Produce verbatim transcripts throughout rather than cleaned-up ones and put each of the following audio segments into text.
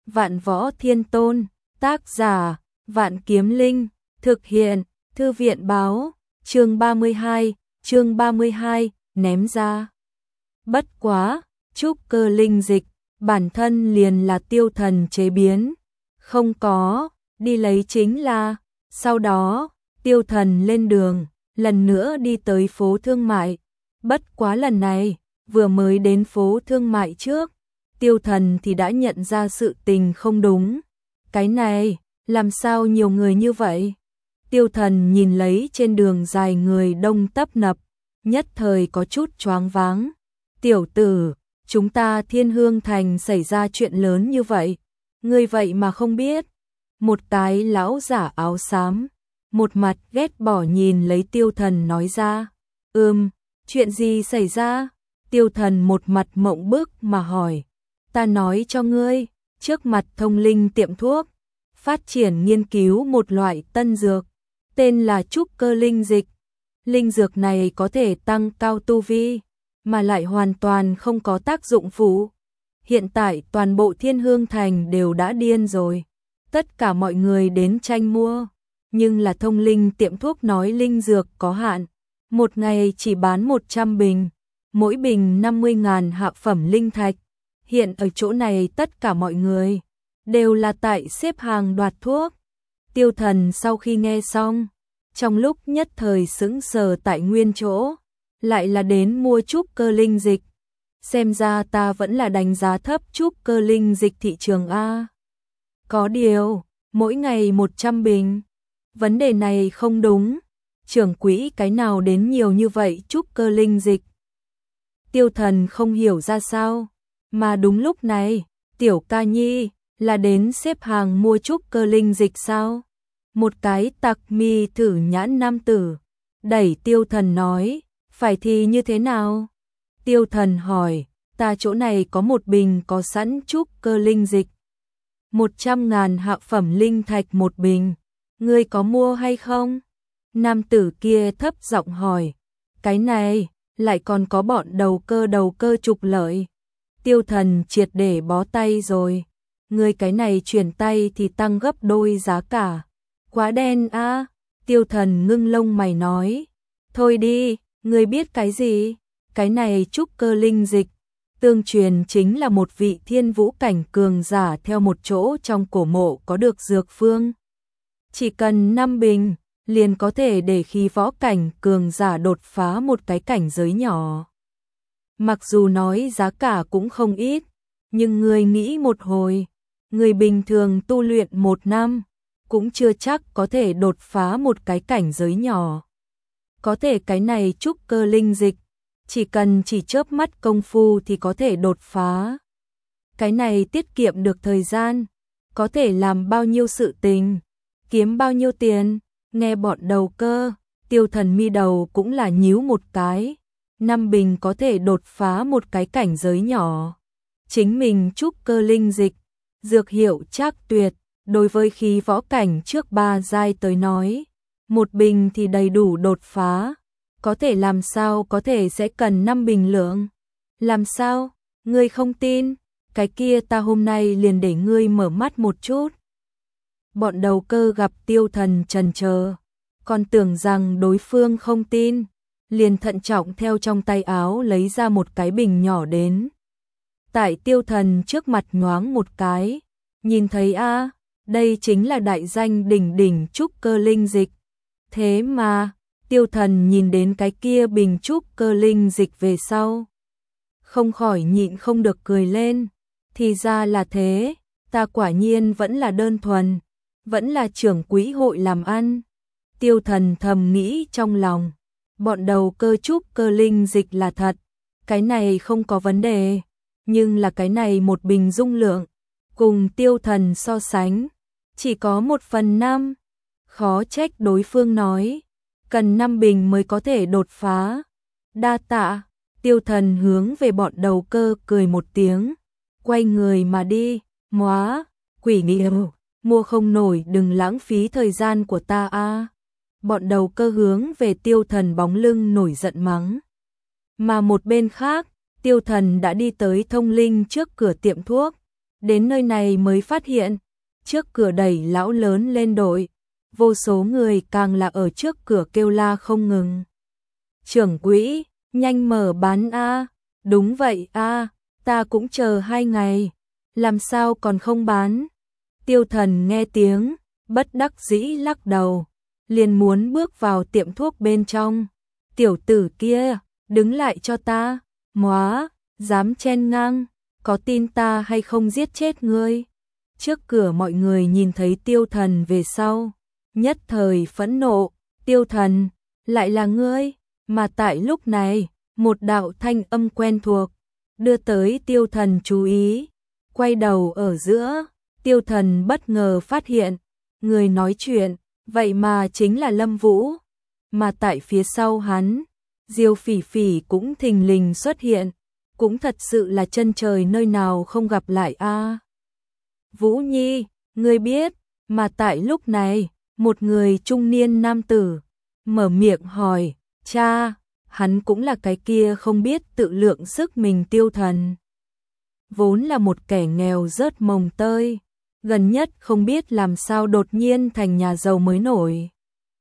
Vạn Võ Thiên Tôn, tác giả, Vạn Kiếm Linh, thực hiện, Thư viện báo, chương ba mươi hai, chương ba mươi hai, ném ra. Bất quá, trúc cơ linh dịch, bản thân liền là tiêu thần chế biến, không có, đi lấy chính là, sau đó, tiêu thần lên đường, lần nữa đi tới phố thương mại, bất quá lần này, vừa mới đến phố thương mại trước, tiêu thần thì đã nhận ra sự tình không đúng, cái này, làm sao nhiều người như vậy? Tiêu thần nhìn lấy trên đường dài người đông tấp nập, nhất thời có chút choáng váng. Tiểu tử, chúng ta Thiên Hương Thành xảy ra chuyện lớn như vậy, ngươi vậy mà không biết. Một cái lão giả áo xám, một mặt ghét bỏ nhìn lấy tiêu thần nói ra. Ừm, chuyện gì xảy ra? Tiêu thần một mặt mộng bức mà hỏi. Ta nói cho ngươi, trước mặt thông linh tiệm thuốc, phát triển nghiên cứu một loại tân dược, tên là trúc cơ linh dịch. Linh dược này có thể tăng cao tu vi, mà lại hoàn toàn không có tác dụng phụ. Hiện tại toàn bộ Thiên Hương Thành đều đã điên rồi. Tất cả mọi người đến tranh mua, nhưng là thông linh tiệm thuốc nói linh dược có hạn, một ngày chỉ bán một trăm bình, mỗi bình năm mươi ngàn hạ phẩm linh thạch. Hiện ở chỗ này tất cả mọi người đều là tại xếp hàng đoạt thuốc. Tiêu thần sau khi nghe xong, trong lúc nhất thời sững sờ tại nguyên chỗ, lại là đến mua trúc cơ linh dịch. Xem ra ta vẫn là đánh giá thấp trúc cơ linh dịch thị trường A. Có điều, mỗi ngày một trăm bình. Vấn đề này không đúng. Trưởng quỹ cái nào đến nhiều như vậy trúc cơ linh dịch? Tiêu thần không hiểu ra sao. Mà đúng lúc này, Tiểu Ca Nhi là đến xếp hàng mua trúc cơ linh dịch sao? Một cái tặc mi thử nhãn nam tử đẩy tiêu thần nói, phải thì như thế nào? Tiêu thần hỏi, ta chỗ này có một bình có sẵn trúc cơ linh dịch. Một trăm ngàn hạ phẩm linh thạch một bình, ngươi có mua hay không? Nam tử kia thấp giọng hỏi, cái này, lại còn có bọn đầu cơ đầu cơ trục lợi. Tiêu thần triệt để bó tay rồi, ngươi cái này chuyển tay thì tăng gấp đôi giá cả. Quá đen a. À? Tiêu thần ngưng lông mày nói, thôi đi, ngươi biết cái gì? Cái này trúc cơ linh dịch, tương truyền chính là một vị thiên vũ cảnh cường giả theo một chỗ trong cổ mộ có được dược phương. Chỉ cần năm bình, liền có thể để khí võ cảnh cường giả đột phá một cái cảnh giới nhỏ. Mặc dù nói giá cả cũng không ít, nhưng người nghĩ một hồi, người bình thường tu luyện một năm, cũng chưa chắc có thể đột phá một cái cảnh giới nhỏ. Có thể cái này trúc cơ linh dịch, chỉ cần chỉ chớp mắt công phu thì có thể đột phá. Cái này tiết kiệm được thời gian, có thể làm bao nhiêu sự tình, kiếm bao nhiêu tiền. Nghe bọn đầu cơ, tiêu thần mi đầu cũng là nhíu một cái. Năm bình có thể đột phá một cái cảnh giới nhỏ. Chính mình trúc cơ linh dịch, dược hiệu trác tuyệt, đối với khí võ cảnh trước ba giai tới nói, một bình thì đầy đủ đột phá. Có thể làm sao có thể sẽ cần năm bình lượng? Làm sao? Ngươi không tin? Cái kia ta hôm nay liền để ngươi mở mắt một chút. Bọn đầu cơ gặp tiêu thần trần chờ, còn tưởng rằng đối phương không tin, liền thận trọng theo trong tay áo lấy ra một cái bình nhỏ đến. Tại tiêu thần trước mặt nhoáng một cái, nhìn thấy a, à, đây chính là đại danh đỉnh đỉnh trúc cơ linh dịch. Thế mà, tiêu thần nhìn đến cái kia bình trúc cơ linh dịch về sau, không khỏi nhịn không được cười lên. Thì ra là thế, ta quả nhiên vẫn là đơn thuần, vẫn là trưởng quỹ hội làm ăn. Tiêu thần thầm nghĩ trong lòng, bọn đầu cơ trúc cơ linh dịch là thật, cái này không có vấn đề, nhưng là cái này một bình dung lượng, cùng tiêu thần so sánh, chỉ có một phần năm, khó trách đối phương nói, cần năm bình mới có thể đột phá. Đa tạ, tiêu thần hướng về bọn đầu cơ cười một tiếng, quay người mà đi. Móa, quỷ nghèo, mua không nổi đừng lãng phí thời gian của ta a. À. Bọn đầu cơ hướng về tiêu thần bóng lưng nổi giận mắng. Mà một bên khác, tiêu thần đã đi tới thông linh trước cửa tiệm thuốc, đến nơi này mới phát hiện, trước cửa đẩy lão lớn lên đội, vô số người càng là ở trước cửa kêu la không ngừng. Trưởng quỹ, nhanh mở bán a. Đúng vậy a, ta cũng chờ hai ngày, làm sao còn không bán. Tiêu Thần nghe tiếng, bất đắc dĩ lắc đầu, liền muốn bước vào tiệm thuốc bên trong. Tiểu tử kia, đứng lại cho ta, móa, dám chen ngang, có tin ta hay không giết chết ngươi. Trước cửa mọi người nhìn thấy Tiêu Thần về sau, nhất thời phẫn nộ, Tiêu Thần, lại là ngươi, mà tại lúc này, một đạo thanh âm quen thuộc, đưa tới Tiêu Thần chú ý, quay đầu ở giữa, Tiêu Thần bất ngờ phát hiện, người nói chuyện, vậy mà chính là Lâm Vũ, mà tại phía sau hắn, Diêu Phỉ Phỉ cũng thình lình xuất hiện, cũng thật sự là chân trời nơi nào không gặp lại a. À. Vũ Nhi, ngươi biết, mà tại lúc này, một người trung niên nam tử mở miệng hỏi, cha, hắn cũng là cái kia không biết tự lượng sức mình Tiêu Thần. Vốn là một kẻ nghèo rớt mồng tơi, gần nhất không biết làm sao đột nhiên thành nhà giàu mới nổi.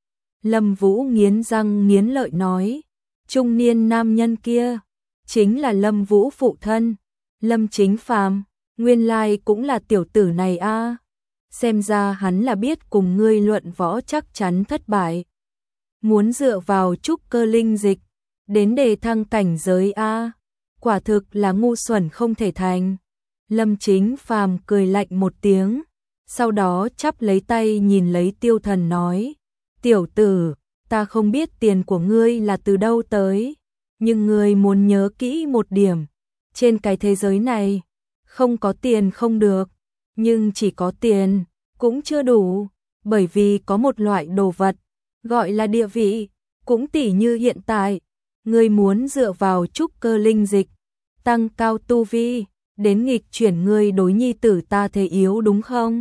Lâm Vũ nghiến răng nghiến lợi nói, trung niên nam nhân kia, chính là Lâm Vũ phụ thân, Lâm Chính Phàm, nguyên lai cũng là tiểu tử này a. À. Xem ra hắn là biết cùng ngươi luận võ chắc chắn thất bại. Muốn dựa vào trúc cơ linh dịch, đến đề thăng cảnh giới a. À. Quả thực là ngu xuẩn không thể thành. Lâm Chính Phàm cười lạnh một tiếng, sau đó chắp lấy tay nhìn lấy Tiêu Thần nói, tiểu tử, ta không biết tiền của ngươi là từ đâu tới, nhưng ngươi muốn nhớ kỹ một điểm, trên cái thế giới này, không có tiền không được, nhưng chỉ có tiền, cũng chưa đủ, bởi vì có một loại đồ vật, gọi là địa vị, cũng tỉ như hiện tại, ngươi muốn dựa vào trúc cơ linh dịch, tăng cao tu vi, đến nghịch chuyển ngươi đối nhi tử ta thế yếu đúng không?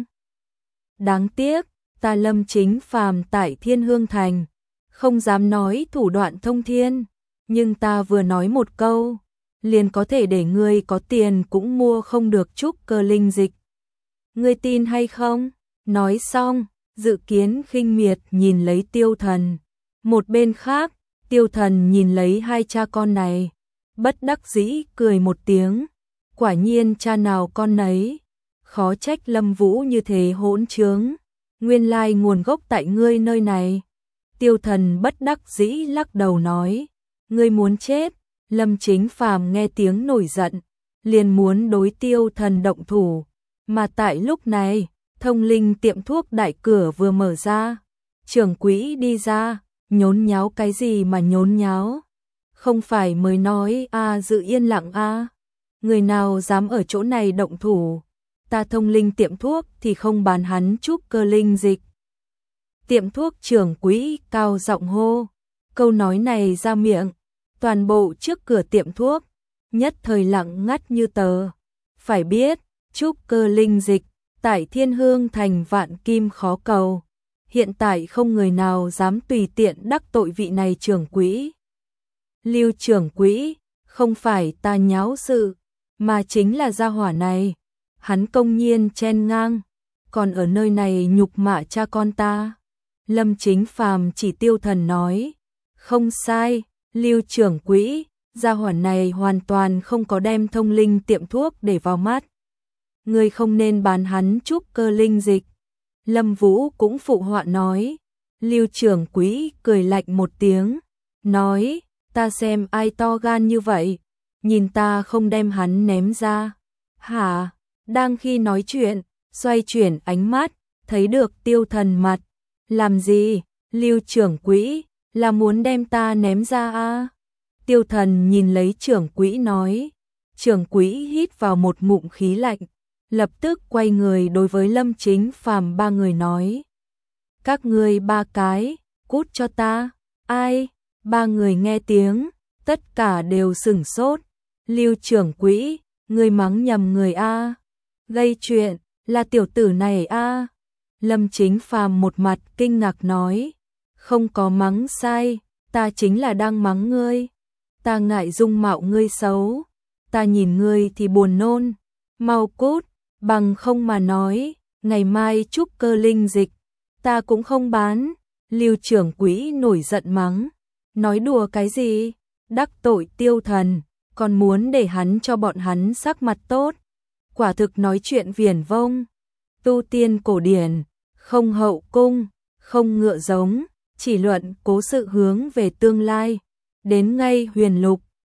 Đáng tiếc, ta Lâm Chính Phàm tại Thiên Hương Thành, không dám nói thủ đoạn thông thiên, nhưng ta vừa nói một câu, liền có thể để ngươi có tiền cũng mua không được trúc cơ linh dịch. Ngươi tin hay không? Nói xong, Dự Kiến khinh miệt nhìn lấy Tiêu Thần. Một bên khác, Tiêu Thần nhìn lấy hai cha con này, bất đắc dĩ cười một tiếng. Quả nhiên cha nào con nấy, khó trách Lâm Vũ như thế hỗn trướng, nguyên lai nguồn gốc tại ngươi nơi này. Tiêu Thần bất đắc dĩ lắc đầu nói, ngươi muốn chết. Lâm Chính Phàm nghe tiếng nổi giận, liền muốn đối Tiêu Thần động thủ, mà tại lúc này, Thông Linh tiệm thuốc đại cửa vừa mở ra, trưởng quỹ đi ra, nhốn nháo cái gì mà nhốn nháo, không phải mới nói a à, giữ yên lặng a. À. Người nào dám ở chỗ này động thủ, ta Thông Linh tiệm thuốc thì không bán hắn trúc cơ linh dịch. Tiệm thuốc trưởng quỹ cao giọng hô, câu nói này ra miệng, toàn bộ trước cửa tiệm thuốc, nhất thời lặng ngắt như tờ. Phải biết, trúc cơ linh dịch, tại Thiên Hương Thành vạn kim khó cầu, hiện tại không người nào dám tùy tiện đắc tội vị này trưởng quỹ. Lưu trưởng quỹ, không phải ta nháo sự, mà chính là gia hỏa này, hắn công nhiên chen ngang, còn ở nơi này nhục mạ cha con ta. Lâm Chính Phàm chỉ Tiêu Thần nói, không sai, Lưu trưởng quỹ, gia hỏa này hoàn toàn không có đem Thông Linh tiệm thuốc để vào mắt. Ngươi không nên bán hắn trúc cơ linh dịch. Lâm Vũ cũng phụ họa nói. Lưu trưởng quỹ cười lạnh một tiếng, nói, ta xem ai to gan như vậy, nhìn ta không đem hắn ném ra. Hả? Đang khi nói chuyện, xoay chuyển ánh mắt, thấy được Tiêu Thần mặt. Làm gì? Lưu trưởng quỹ, là muốn đem ta ném ra à? Tiêu Thần nhìn lấy trưởng quỹ nói. Trưởng quỹ hít vào một ngụm khí lạnh, lập tức quay người đối với Lâm Chính Phàm ba người nói. Các ngươi ba cái, cút cho ta. Ai? Ba người nghe tiếng, tất cả đều sửng sốt. Lưu trưởng quỹ, ngươi mắng nhầm người a. Gây chuyện, là tiểu tử này a. Lâm Chính Phàm một mặt kinh ngạc nói. Không có mắng sai, ta chính là đang mắng ngươi. Ta ngại dung mạo ngươi xấu, ta nhìn ngươi thì buồn nôn. Mau cút. bằng không mà nói, ngày mai trúc cơ linh dịch, ta cũng không bán. Lưu trưởng quỹ nổi giận mắng, nói đùa cái gì, đắc tội Tiêu Thần, còn muốn để hắn cho bọn hắn sắc mặt tốt. Quả thực nói chuyện viển vông, tu tiên cổ điển, không hậu cung, không ngựa giống, chỉ luận cố sự hướng về tương lai. Đến ngay huyền lục,